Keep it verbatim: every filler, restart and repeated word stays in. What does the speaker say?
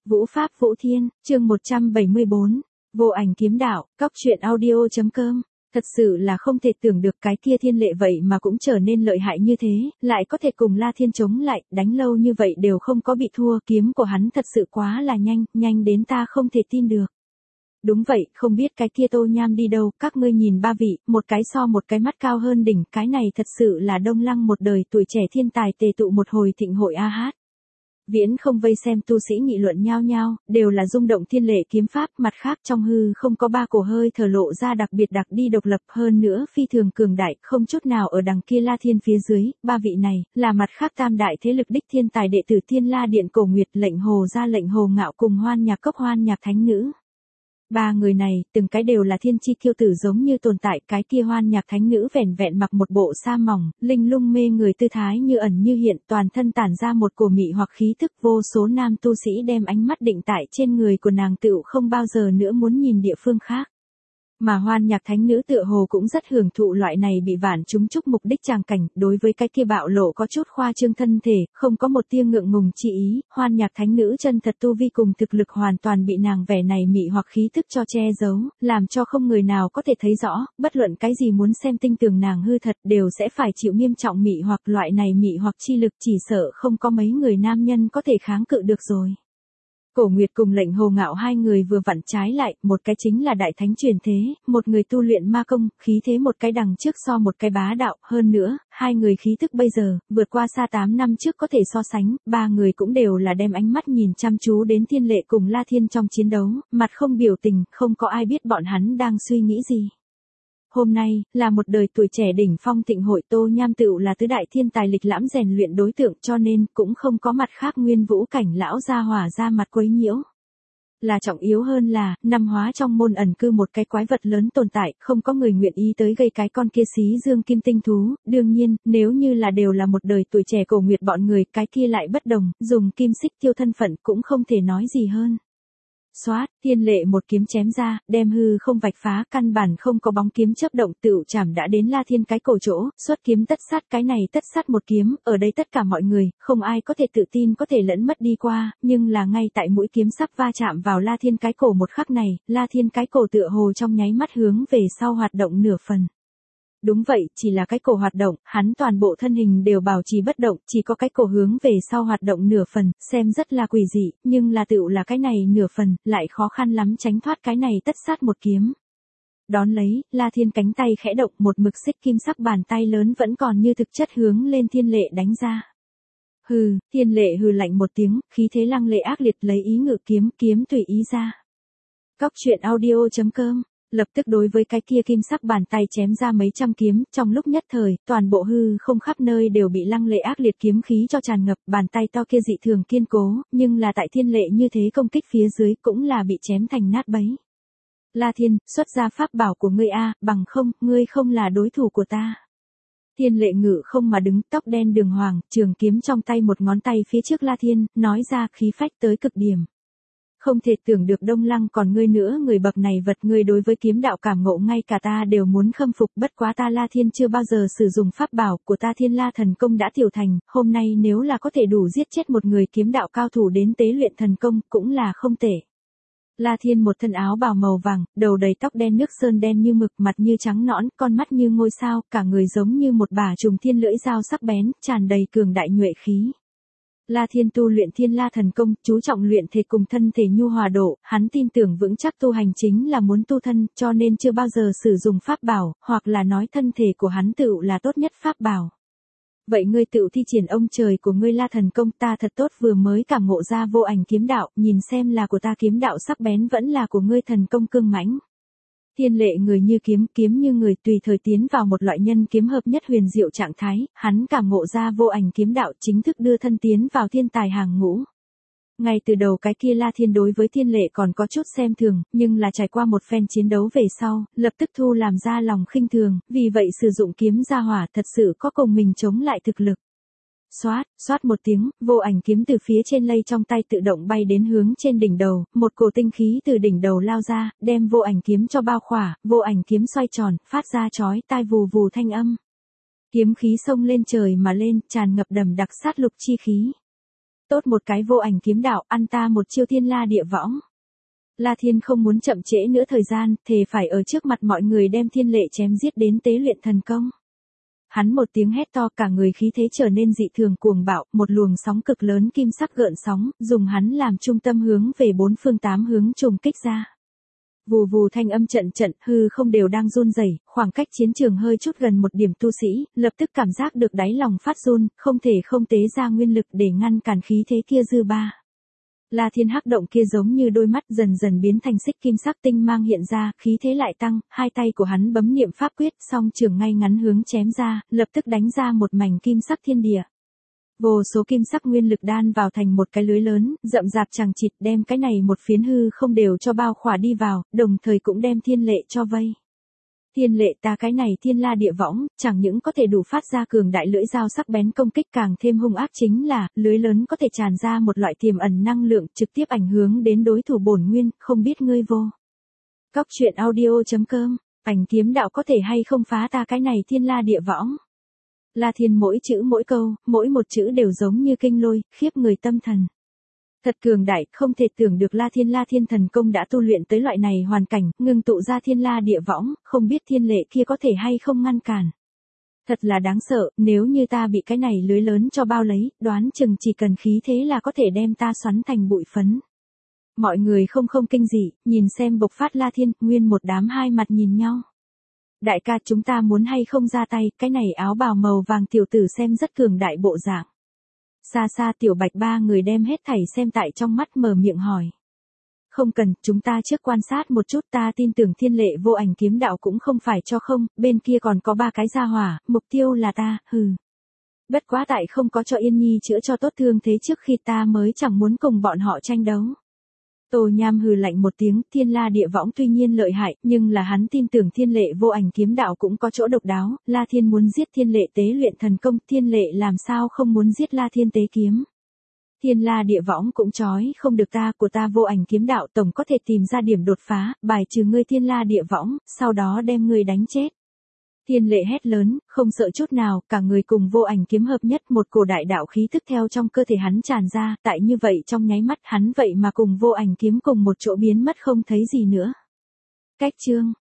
Vũ Pháp Vũ Thiên, chương một trăm bảy mươi bốn, Vô Ảnh Kiếm Đạo, cóc truyện audio.com. Thật sự là không thể tưởng được cái kia thiên lệ vậy mà cũng trở nên lợi hại như thế, lại có thể cùng La Thiên chống lại, đánh lâu như vậy đều không có bị thua, kiếm của hắn thật sự quá là nhanh, nhanh đến ta không thể tin được. Đúng vậy, không biết cái kia Tô Nham đi đâu, các ngươi nhìn ba vị, một cái so một cái mắt cao hơn đỉnh, cái này thật sự là Đông Lăng một đời tuổi trẻ thiên tài tề tụ một hồi thịnh hội a hát. Viễn không vây xem tu sĩ nghị luận nhao nhao, đều là rung động thiên lệ kiếm pháp, mặt khác trong hư không có ba cổ hơi thở lộ ra đặc biệt đặc đi độc lập hơn nữa phi thường cường đại, không chút nào ở đằng kia La Thiên phía dưới, ba vị này, là mặt khác tam đại thế lực đích thiên tài đệ tử Thiên La Điện Cổ Nguyệt, Lệnh Hồ Gia Lệnh Hồ Ngạo cùng Hoan Nhạc Cốc Hoan Nhạc Thánh Nữ. Ba người này, từng cái đều là thiên chi kiêu tử giống như tồn tại, cái kia Hoan Nhạc Thánh Nữ vẻn vẹn mặc một bộ sa mỏng, linh lung mê người tư thái như ẩn như hiện, toàn thân tản ra một cổ mị hoặc khí thức, vô số nam tu sĩ đem ánh mắt định tại trên người của nàng tựu không bao giờ nữa muốn nhìn địa phương khác. Mà Hoan Nhạc Thánh Nữ tựa hồ cũng rất hưởng thụ loại này bị vạn chúng chúc mục đích tràng cảnh, đối với cái kia bạo lộ có chút khoa trương thân thể, không có một tia ngượng ngùng chi ý, Hoan Nhạc Thánh Nữ chân thật tu vi cùng thực lực hoàn toàn bị nàng vẻ này mị hoặc khí thức cho che giấu, làm cho không người nào có thể thấy rõ, bất luận cái gì muốn xem tinh tường nàng hư thật đều sẽ phải chịu nghiêm trọng mị hoặc, loại này mị hoặc chi lực chỉ sợ không có mấy người nam nhân có thể kháng cự được rồi. Cổ Nguyệt cùng Lệnh Hồ Ngạo hai người vừa vặn trái lại, một cái chính là đại thánh truyền thế, một người tu luyện ma công, khí thế một cái đằng trước so một cái bá đạo, hơn nữa, hai người khí thức bây giờ, vượt qua xa tám năm trước có thể so sánh, ba người cũng đều là đem ánh mắt nhìn chăm chú đến thiên lệ cùng La Thiên trong chiến đấu, mặt không biểu tình, không có ai biết bọn hắn đang suy nghĩ gì. Hôm nay, là một đời tuổi trẻ đỉnh phong thịnh hội, Tô Nham tựu là tứ đại thiên tài lịch lãm rèn luyện đối tượng, cho nên cũng không có mặt khác nguyên vũ cảnh lão gia hỏa ra mặt quấy nhiễu. Là trọng yếu hơn là, năm hóa trong môn ẩn cư một cái quái vật lớn tồn tại, không có người nguyện ý tới gây cái con kia xí dương kim tinh thú, đương nhiên, nếu như là đều là một đời tuổi trẻ Cổ Nguyệt bọn người, cái kia lại bất đồng, dùng kim xích tiêu thân phận cũng không thể nói gì hơn. Xoát, thiên lệ một kiếm chém ra, đem hư không vạch phá, căn bản không có bóng kiếm chớp động, tựu chảm đã đến La Thiên cái cổ chỗ, xuất kiếm tất sát, cái này tất sát một kiếm, ở đây tất cả mọi người, không ai có thể tự tin có thể lẫn mất đi qua, nhưng là ngay tại mũi kiếm sắp va chạm vào La Thiên cái cổ một khắc này, La Thiên cái cổ tựa hồ trong nháy mắt hướng về sau hoạt động nửa phần. Đúng vậy, chỉ là cái cổ hoạt động, hắn toàn bộ thân hình đều bảo trì bất động, chỉ có cái cổ hướng về sau hoạt động nửa phần, xem rất là quỷ dị, nhưng là tựu là cái này nửa phần, lại khó khăn lắm tránh thoát cái này tất sát một kiếm. Đón lấy, La Thiên cánh tay khẽ động, một mực xích kim sắc bàn tay lớn vẫn còn như thực chất hướng lên thiên lệ đánh ra. Hừ, thiên lệ hừ lạnh một tiếng, khí thế lăng lệ ác liệt lấy ý ngự kiếm, kiếm tùy ý ra. Cóc truyện audio.com lập tức đối với cái kia kim sắc bàn tay chém ra mấy trăm kiếm, trong lúc nhất thời, toàn bộ hư không khắp nơi đều bị lăng lệ ác liệt kiếm khí cho tràn ngập, bàn tay to kia dị thường kiên cố, nhưng là tại thiên lệ như thế công kích phía dưới cũng là bị chém thành nát bấy. La Thiên, xuất ra pháp bảo của ngươi a, bằng không, ngươi không là đối thủ của ta. Thiên lệ ngự không mà đứng, tóc đen đường hoàng, trường kiếm trong tay một ngón tay phía trước La Thiên, nói ra khí phách tới cực điểm. Không thể tưởng được Đông Lăng còn ngươi nữa, người bậc này vật, ngươi đối với kiếm đạo cảm ngộ ngay cả ta đều muốn khâm phục, bất quá ta La Thiên chưa bao giờ sử dụng pháp bảo của ta, Thiên La thần công đã tiểu thành, hôm nay nếu là có thể đủ giết chết một người kiếm đạo cao thủ đến tế luyện thần công, cũng là không tệ. La Thiên một thân áo bào màu vàng, đầu đầy tóc đen nước sơn đen như mực, mặt như trắng nõn, con mắt như ngôi sao, cả người giống như một bả trùng thiên lưỡi dao sắc bén, tràn đầy cường đại nhuệ khí. La Thiên tu luyện Thiên La thần công, chú trọng luyện thể cùng thân thể nhu hòa độ, hắn tin tưởng vững chắc tu hành chính là muốn tu thân, cho nên chưa bao giờ sử dụng pháp bảo, hoặc là nói thân thể của hắn tựu là tốt nhất pháp bảo. Vậy ngươi tựu thi triển ông trời của ngươi La thần công, ta thật tốt vừa mới cảm ngộ ra vô ảnh kiếm đạo, nhìn xem là của ta kiếm đạo sắc bén vẫn là của ngươi thần công cương mãnh. Thiên lệ người như kiếm, kiếm như người, tùy thời tiến vào một loại nhân kiếm hợp nhất huyền diệu trạng thái, hắn cảm ngộ ra vô ảnh kiếm đạo, chính thức đưa thân tiến vào thiên tài hàng ngũ. Ngay từ đầu cái kia La Thiên đối với thiên lệ còn có chút xem thường, nhưng là trải qua một phen chiến đấu về sau, lập tức thu làm ra lòng khinh thường, vì vậy sử dụng kiếm gia hỏa thật sự có cùng mình chống lại thực lực. Xoát, xoát một tiếng, vô ảnh kiếm từ phía trên lây trong tay tự động bay đến hướng trên đỉnh đầu, một cổ tinh khí từ đỉnh đầu lao ra, đem vô ảnh kiếm cho bao khỏa, vô ảnh kiếm xoay tròn, phát ra chói tai vù vù thanh âm. Kiếm khí xông lên trời mà lên, tràn ngập đầm đặc sát lục chi khí. Tốt một cái vô ảnh kiếm đạo, ăn ta một chiêu thiên la địa võng. La Thiên không muốn chậm trễ nữa thời gian, thề phải ở trước mặt mọi người đem Thiên Lệ chém giết đến tế luyện thần công. Hắn một tiếng hét to, cả người khí thế trở nên dị thường cuồng bạo, một luồng sóng cực lớn kim sắc gợn sóng, dùng hắn làm trung tâm hướng về bốn phương tám hướng trùng kích ra. Vù vù thanh âm trận trận, hư không đều đang run rẩy, khoảng cách chiến trường hơi chút gần một điểm tu sĩ, lập tức cảm giác được đáy lòng phát run, không thể không tế ra nguyên lực để ngăn cản khí thế kia dư ba. La Thiên hắc động kia giống như đôi mắt dần dần biến thành xích kim sắc tinh mang hiện ra, khí thế lại tăng, hai tay của hắn bấm niệm pháp quyết, song trường ngay ngắn hướng chém ra, lập tức đánh ra một mảnh kim sắc thiên địa. Vô số kim sắc nguyên lực đan vào thành một cái lưới lớn, rậm rạp chằng chịt đem cái này một phiến hư không đều cho bao khỏa đi vào, đồng thời cũng đem Thiên Lệ cho vây. Thiên Lệ ta cái này thiên la địa võng, chẳng những có thể đủ phát ra cường đại lưỡi dao sắc bén công kích, càng thêm hung ác chính là, lưới lớn có thể tràn ra một loại tiềm ẩn năng lượng trực tiếp ảnh hưởng đến đối thủ bổn nguyên, không biết ngươi vô. Cóc truyện audio chấm com, ảnh kiếm đạo có thể hay không phá ta cái này thiên la địa võng. La Thiên mỗi chữ mỗi câu, mỗi một chữ đều giống như kinh lôi, khiếp người tâm thần. Thật cường đại, không thể tưởng được La Thiên La Thiên thần công đã tu luyện tới loại này hoàn cảnh, ngưng tụ ra thiên la địa võng, không biết Thiên Lệ kia có thể hay không ngăn cản. Thật là đáng sợ, nếu như ta bị cái này lưới lớn cho bao lấy, đoán chừng chỉ cần khí thế là có thể đem ta xoắn thành bụi phấn. Mọi người không không kinh dị, nhìn xem bộc phát La Thiên, nguyên một đám hai mặt nhìn nhau. Đại ca chúng ta muốn hay không ra tay, cái này áo bào màu vàng tiểu tử xem rất cường đại bộ dạng. Xa xa Tiểu Bạch ba người đem hết thảy xem tại trong mắt mở miệng hỏi. Không cần, chúng ta trước quan sát một chút, ta tin tưởng Thiên Lệ vô ảnh kiếm đạo cũng không phải cho không, bên kia còn có ba cái gia hỏa, mục tiêu là ta, hừ. Bất quá tại không có cho Yên Nhi chữa cho tốt thương thế trước khi ta mới chẳng muốn cùng bọn họ tranh đấu. Tô Nham hừ lạnh một tiếng, thiên la địa võng tuy nhiên lợi hại, nhưng là hắn tin tưởng Thiên Lệ vô ảnh kiếm đạo cũng có chỗ độc đáo, La Thiên muốn giết Thiên Lệ tế luyện thần công, Thiên Lệ làm sao không muốn giết La Thiên tế kiếm. Thiên la địa võng cũng chói không được ta, của ta vô ảnh kiếm đạo tổng có thể tìm ra điểm đột phá, bài trừ ngươi thiên la địa võng, sau đó đem ngươi đánh chết. Thiên Lệ hét lớn, không sợ chút nào, cả người cùng vô ảnh kiếm hợp nhất, một cổ đại đạo khí tức theo trong cơ thể hắn tràn ra, tại như vậy trong nháy mắt hắn vậy mà cùng vô ảnh kiếm cùng một chỗ biến mất không thấy gì nữa. Cách chương